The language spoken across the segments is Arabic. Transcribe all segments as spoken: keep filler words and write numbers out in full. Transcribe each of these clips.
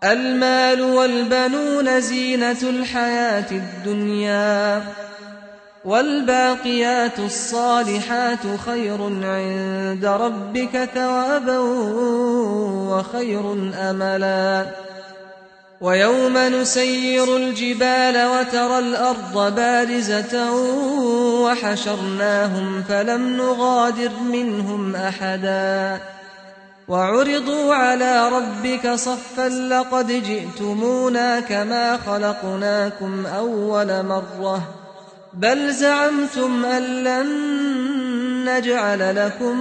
المال والبنون زينة الحياة الدنيا، والباقيات الصالحات خير عند ربك ثوابا وخير أملا. ويوم نسير الجبال وترى الأرض بارزة وحشرناهم فلم نغادر منهم أحدا وعرضوا على ربك صفا لقد جئتمونا كما خلقناكم أول مرة بل زعمتم أن لن نجعل لكم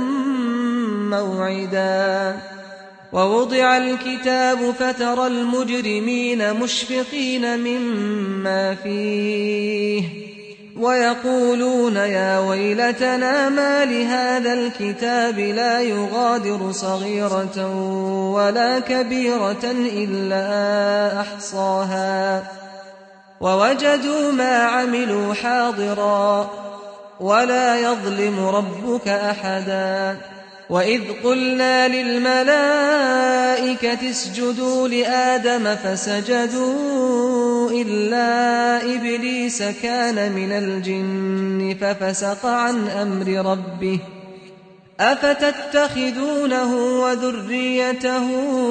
موعدا. ووضع الكتاب فترى المجرمين مشفقين مما فيه ويقولون يا ويلتنا ما لهذا الكتاب لا يغادر صغيرة ولا كبيرة إلا أحصاها ووجدوا ما عملوا حاضرا ولا يظلم ربك أحدا. وإذ قلنا للملائكة اسجدوا لآدم فسجدوا إلا إبليس كان من الجن ففسق عن أمر ربه أفتتخذونه وذريته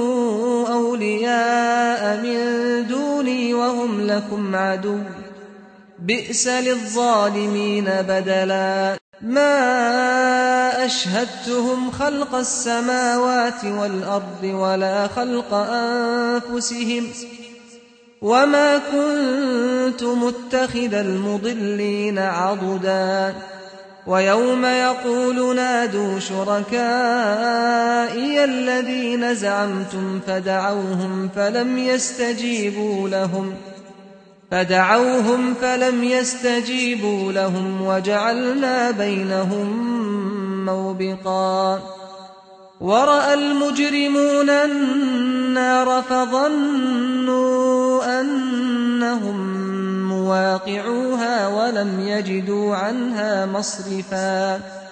أولياء من دوني وهم لكم عدو بئس للظالمين بدلا. ما أشهدتهم خلق السماوات والأرض ولا خلق أنفسهم وما كنت متخذ المضلين عضدا. ويوم يقول نادوا شركائي الذين زعمتم فدعوهم فلم يستجيبوا لهم فدعوهم فلم يستجيبوا لهم وجعلنا بينهم موبقا. ورأى المجرمون النار فظنوا أنهم مواقعوها ولم يجدوا عنها مصرفا.